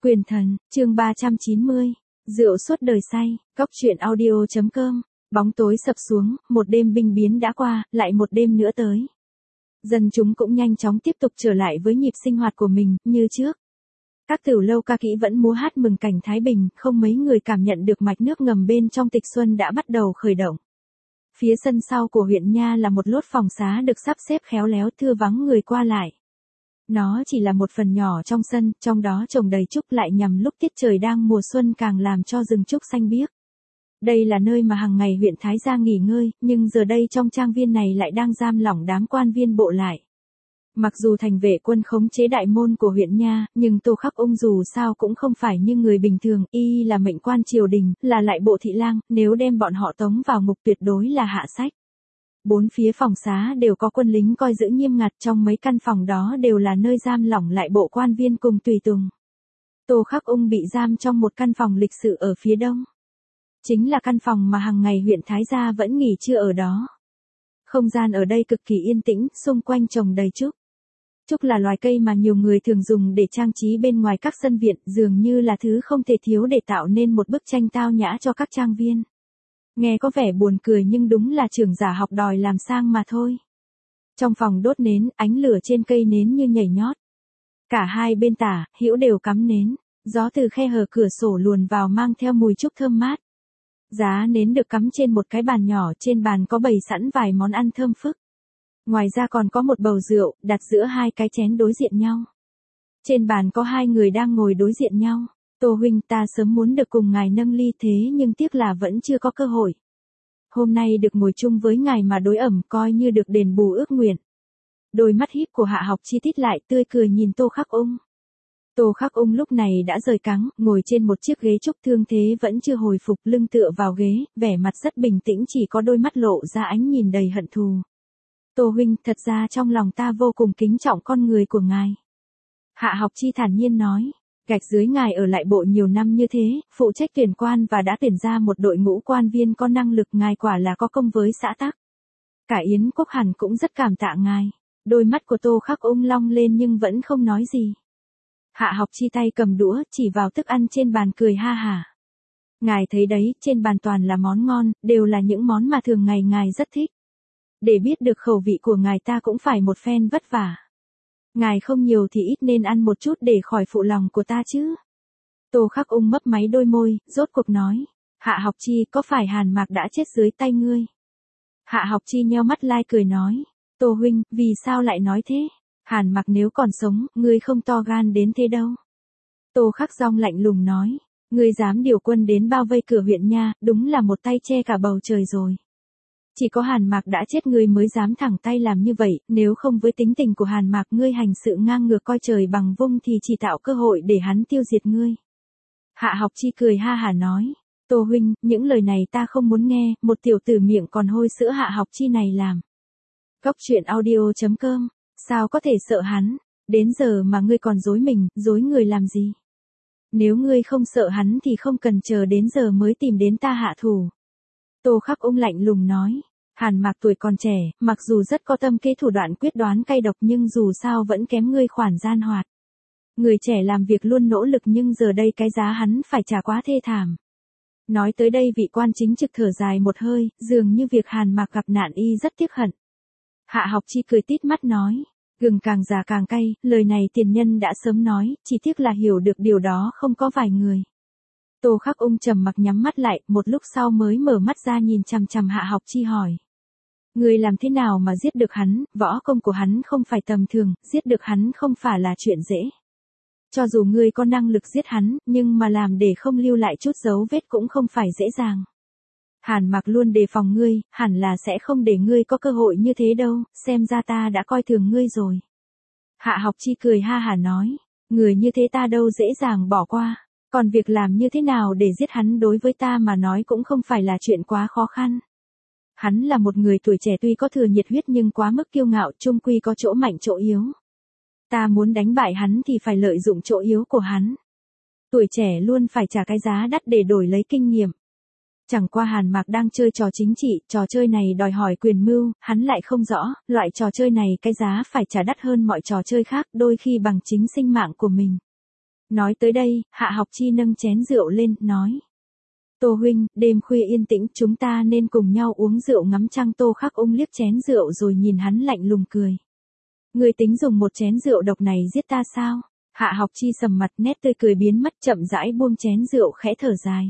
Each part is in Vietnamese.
Quyền thần, chương 390. Rượu suốt đời say, Góc truyện audio.com. Bóng tối sập xuống, một đêm binh biến đã qua, lại một đêm nữa tới. Dân chúng cũng nhanh chóng tiếp tục trở lại với nhịp sinh hoạt của mình, như trước. Các tiểu lâu ca kỹ vẫn múa hát mừng cảnh Thái Bình, không mấy người cảm nhận được mạch nước ngầm bên trong Tịch Xuân đã bắt đầu khởi động. Phía sân sau của huyện Nha là một lốt phòng xá được sắp xếp khéo léo, thưa vắng người qua lại. Nó chỉ là một phần nhỏ trong sân, trong đó trồng đầy trúc lại nhằm lúc tiết trời đang mùa xuân càng làm cho rừng trúc xanh biếc. Đây là nơi mà hàng ngày huyện Thái Gia nghỉ ngơi, nhưng giờ đây trong trang viên này lại đang giam lỏng đám quan viên bộ lại. Mặc dù thành vệ quân khống chế đại môn của huyện Nha, nhưng Tô Khắc Ung dù sao cũng không phải như người bình thường, y là mệnh quan triều đình, là lại bộ thị lang, nếu đem bọn họ tống vào ngục tuyệt đối là hạ sách. Bốn phía phòng xá đều có quân lính coi giữ nghiêm ngặt, trong mấy căn phòng đó đều là nơi giam lỏng lại bộ quan viên cùng tùy tùng. Tô Khắc Ung bị giam trong một căn phòng lịch sự ở phía đông. Chính là căn phòng mà hàng ngày huyện Thái Gia vẫn nghỉ trưa ở đó. Không gian ở đây cực kỳ yên tĩnh, xung quanh trồng đầy trúc. Trúc là loài cây mà nhiều người thường dùng để trang trí bên ngoài các sân viện, dường như là thứ không thể thiếu để tạo nên một bức tranh tao nhã cho các trang viên. Nghe có vẻ buồn cười nhưng đúng là trưởng giả học đòi làm sang mà thôi. Trong phòng đốt nến, ánh lửa trên cây nến như nhảy nhót. Cả hai bên tả, hữu đều cắm nến, gió từ khe hở cửa sổ luồn vào mang theo mùi trúc thơm mát. Giá nến được cắm trên một cái bàn nhỏ, trên bàn có bày sẵn vài món ăn thơm phức. Ngoài ra còn có một bầu rượu, đặt giữa hai cái chén đối diện nhau. Trên bàn có hai người đang ngồi đối diện nhau. Tô huynh, ta sớm muốn được cùng ngài nâng ly thế nhưng tiếc là vẫn chưa có cơ hội. Hôm nay được ngồi chung với ngài mà đối ẩm coi như được đền bù ước nguyện. Đôi mắt híp của Hạ Học Chi tít lại tươi cười nhìn Tô Khắc Ung. Tô Khắc Ung lúc này đã rời cáng, ngồi trên một chiếc ghế trúc, thương thế vẫn chưa hồi phục, lưng tựa vào ghế, vẻ mặt rất bình tĩnh, chỉ có đôi mắt lộ ra ánh nhìn đầy hận thù. Tô huynh, thật ra trong lòng ta vô cùng kính trọng con người của ngài. Hạ Học Chi thản nhiên nói. Gạch dưới ngài ở lại bộ nhiều năm như thế, phụ trách tuyển quan và đã tuyển ra một đội ngũ quan viên có năng lực, ngài quả là có công với xã tắc. Cả Yến Quốc hẳn cũng rất cảm tạ ngài. Đôi mắt của Tô Khắc Ung long lên nhưng vẫn không nói gì. Hạ Học Chi tay cầm đũa, chỉ vào thức ăn trên bàn cười ha hả. Ngài thấy đấy, trên bàn toàn là món ngon, đều là những món mà thường ngày ngài rất thích. Để biết được khẩu vị của ngài ta cũng phải một phen vất vả. Ngài không nhiều thì ít nên ăn một chút để khỏi phụ lòng của ta chứ. Tô Khắc Ung mấp máy đôi môi, rốt cuộc nói. Hạ Học Chi, có phải Hàn Mạc đã chết dưới tay ngươi? Hạ Học Chi nheo mắt lai cười nói. Tô huynh, vì sao lại nói thế? Hàn Mạc nếu còn sống, ngươi không to gan đến thế đâu. Tô Khắc Dong lạnh lùng nói. Ngươi dám điều quân đến bao vây cửa huyện Nha, đúng là một tay che cả bầu trời rồi. Chỉ có Hàn Mạc đã chết ngươi mới dám thẳng tay làm như vậy, nếu không với tính tình của Hàn Mạc ngươi hành sự ngang ngược coi trời bằng vung thì chỉ tạo cơ hội để hắn tiêu diệt ngươi. Hạ Học Chi cười ha hả nói. Tô huynh, những lời này ta không muốn nghe, một tiểu tử miệng còn hôi sữa Hạ Học Chi này làm. Góc truyện audio.com, sao có thể sợ hắn, đến giờ mà ngươi còn dối mình, dối người làm gì? Nếu ngươi không sợ hắn thì không cần chờ đến giờ mới tìm đến ta hạ thủ. Tô Khắc Ung lạnh lùng nói. Hàn Mạc tuổi còn trẻ, mặc dù rất có tâm kế thủ đoạn quyết đoán cay độc nhưng dù sao vẫn kém ngươi khoản gian hoạt. Người trẻ làm việc luôn nỗ lực nhưng giờ đây cái giá hắn phải trả quá thê thảm. Nói tới đây vị quan chính trực thở dài một hơi, dường như việc Hàn Mạc gặp nạn y rất tiếc hận. Hạ Học Chi cười tít mắt nói. Gừng càng già càng cay, lời này tiền nhân đã sớm nói, chỉ tiếc là hiểu được điều đó không có vài người. Tô Khắc Ung trầm mặc nhắm mắt lại, một lúc sau mới mở mắt ra nhìn chằm chằm Hạ Học Chi hỏi. Ngươi làm thế nào mà giết được hắn, võ công của hắn không phải tầm thường, giết được hắn không phải là chuyện dễ. Cho dù ngươi có năng lực giết hắn, nhưng mà làm để không lưu lại chút dấu vết cũng không phải dễ dàng. Hàn Mạc luôn đề phòng ngươi, hẳn là sẽ không để ngươi có cơ hội như thế đâu, xem ra ta đã coi thường ngươi rồi. Hạ Học Chi cười ha hả nói, người như thế ta đâu dễ dàng bỏ qua. Còn việc làm như thế nào để giết hắn đối với ta mà nói cũng không phải là chuyện quá khó khăn. Hắn là một người tuổi trẻ tuy có thừa nhiệt huyết nhưng quá mức kiêu ngạo, chung quy có chỗ mạnh chỗ yếu. Ta muốn đánh bại hắn thì phải lợi dụng chỗ yếu của hắn. Tuổi trẻ luôn phải trả cái giá đắt để đổi lấy kinh nghiệm. Chẳng qua Hàn Mạc đang chơi trò chính trị, trò chơi này đòi hỏi quyền mưu, hắn lại không rõ, loại trò chơi này cái giá phải trả đắt hơn mọi trò chơi khác, đôi khi bằng chính sinh mạng của mình. Nói tới đây, Hạ Học Chi nâng chén rượu lên, nói. Tô huynh, đêm khuya yên tĩnh, chúng ta nên cùng nhau uống rượu ngắm trăng. Tô Khắc Ung liếc chén rượu rồi nhìn hắn lạnh lùng cười. Ngươi tính dùng một chén rượu độc này giết ta sao? Hạ Học Chi sầm mặt, nét tươi cười biến mất, chậm rãi buông chén rượu, khẽ thở dài.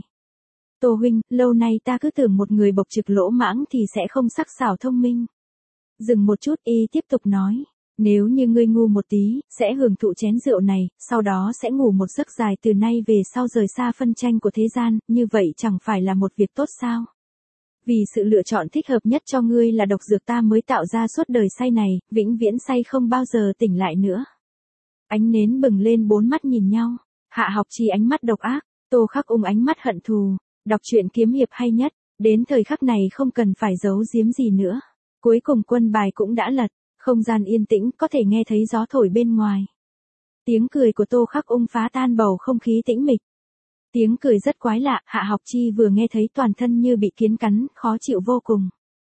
Tô huynh, lâu nay ta cứ tưởng một người bộc trực lỗ mãng thì sẽ không sắc sảo thông minh. Dừng một chút, y tiếp tục nói. Nếu như ngươi ngu một tí, sẽ hưởng thụ chén rượu này, sau đó sẽ ngủ một giấc dài, từ nay về sau rời xa phân tranh của thế gian, như vậy chẳng phải là một việc tốt sao? Vì sự lựa chọn thích hợp nhất cho ngươi là độc dược ta mới tạo ra suốt đời say này, vĩnh viễn say không bao giờ tỉnh lại nữa. Ánh nến bừng lên, bốn mắt nhìn nhau. Hạ Học Chi ánh mắt độc ác, Tô Khắc Ung ánh mắt hận thù. Đọc truyện kiếm hiệp hay nhất, đến thời khắc này không cần phải giấu giếm gì nữa. Cuối cùng quân bài cũng đã lật, không gian yên tĩnh, có thể nghe thấy gió thổi bên ngoài. Tiếng cười của Tô Khắc Ung phá tan bầu không khí tĩnh mịch. Tiếng cười rất quái lạ, Hạ Học Chi vừa nghe thấy toàn thân như bị kiến cắn, khó chịu vô cùng.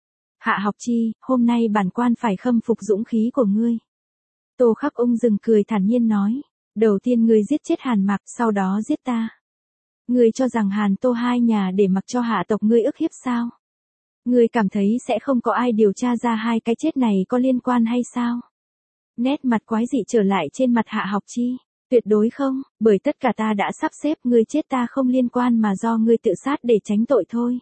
Hạ Học Chi, hôm nay bản quan phải khâm phục dũng khí của ngươi. Tô Khắc Ung dừng cười thản nhiên nói. Đầu tiên ngươi giết chết Hàn Mạc, sau đó giết ta. Ngươi cho rằng Hàn Tô hai nhà để mặc cho hạ tộc ngươi ức hiếp sao? Ngươi cảm thấy sẽ không có ai điều tra ra hai cái chết này có liên quan hay sao? Nét mặt quái dị trở lại trên mặt Hạ Học Chi. Tuyệt đối không, bởi tất cả ta đã sắp xếp, ngươi chết ta không liên quan mà do ngươi tự sát để tránh tội thôi.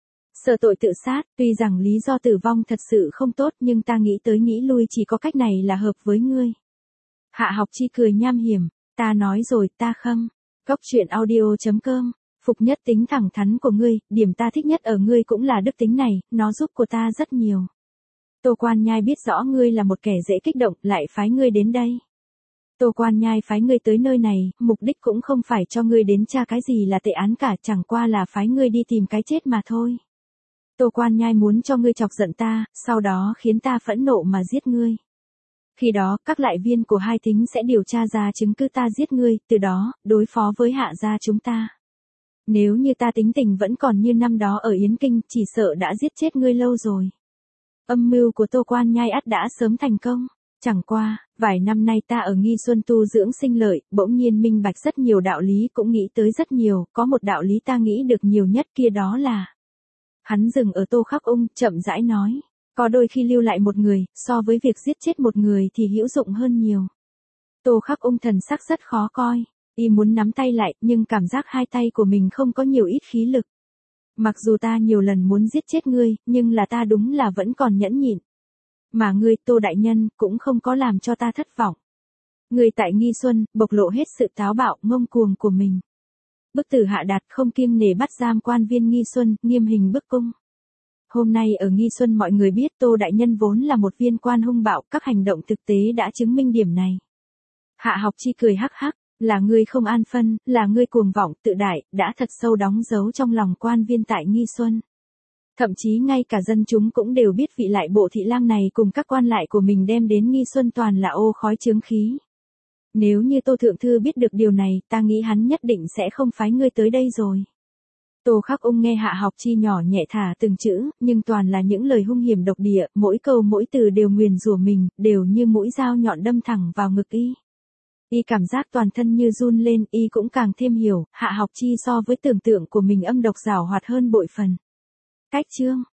Sợ tội tự sát, tuy rằng lý do tử vong thật sự không tốt nhưng ta nghĩ tới nghĩ lui chỉ có cách này là hợp với ngươi. Hạ Học Chi cười nham hiểm, ta nói rồi, ta khâm. Cốc truyện audio.com, phục nhất tính thẳng thắn của ngươi, điểm ta thích nhất ở ngươi cũng là đức tính này, nó giúp của ta rất nhiều. Tô Quan Nhai biết rõ ngươi là một kẻ dễ kích động, lại phái ngươi đến đây. Tô Quan Nhai phái ngươi tới nơi này, mục đích cũng không phải cho ngươi đến tra cái gì là tệ án cả, chẳng qua là phái ngươi đi tìm cái chết mà thôi. Tô Quan Nhai muốn cho ngươi chọc giận ta, sau đó khiến ta phẫn nộ mà giết ngươi. Khi đó, các lại viên của hai thính sẽ điều tra ra chứng cứ ta giết ngươi, từ đó, đối phó với Hạ gia chúng ta. Nếu như ta tính tình vẫn còn như năm đó ở Yến Kinh, chỉ sợ đã giết chết ngươi lâu rồi. Âm mưu của Tô Quan Nhai ắt đã sớm thành công. Chẳng qua, vài năm nay ta ở Nghi Xuân tu dưỡng sinh lợi, bỗng nhiên minh bạch rất nhiều đạo lý, cũng nghĩ tới rất nhiều, có một đạo lý ta nghĩ được nhiều nhất kia đó là. Hắn dừng ở Tô Khắc Ung, chậm rãi nói. Có đôi khi lưu lại một người, so với việc giết chết một người thì hữu dụng hơn nhiều. Tô Khắc Ung thần sắc rất khó coi. Y muốn nắm tay lại, nhưng cảm giác hai tay của mình không có nhiều ít khí lực. Mặc dù ta nhiều lần muốn giết chết ngươi, nhưng là ta đúng là vẫn còn nhẫn nhịn. Mà ngươi, Tô đại nhân, cũng không có làm cho ta thất vọng. Ngươi tại Nghi Xuân, bộc lộ hết sự táo bạo, ngông cuồng của mình. Bức tử Hạ Đạt không kiêng nể bắt giam quan viên Nghi Xuân, nghiêm hình bức cung. Hôm nay ở Nghi Xuân mọi người biết Tô đại nhân vốn là một viên quan hung bạo, các hành động thực tế đã chứng minh điểm này. Hạ Học Chi cười hắc hắc, là ngươi không an phân, là ngươi cuồng vọng, tự đại, đã thật sâu đóng dấu trong lòng quan viên tại Nghi Xuân. Thậm chí ngay cả dân chúng cũng đều biết vị lại bộ thị lang này cùng các quan lại của mình đem đến Nghi Xuân toàn là ô khói chướng khí. Nếu như Tô Thượng Thư biết được điều này, ta nghĩ hắn nhất định sẽ không phái ngươi tới đây rồi. Tô Khắc Ung nghe Hạ Học Chi nhỏ nhẹ thả từng chữ, nhưng toàn là những lời hung hiểm độc địa, mỗi câu mỗi từ đều nguyền rủa mình, đều như mũi dao nhọn đâm thẳng vào ngực y. Y cảm giác toàn thân như run lên, y cũng càng thêm hiểu, Hạ Học Chi so với tưởng tượng của mình âm độc giảo hoạt hơn bội phần. Cách chương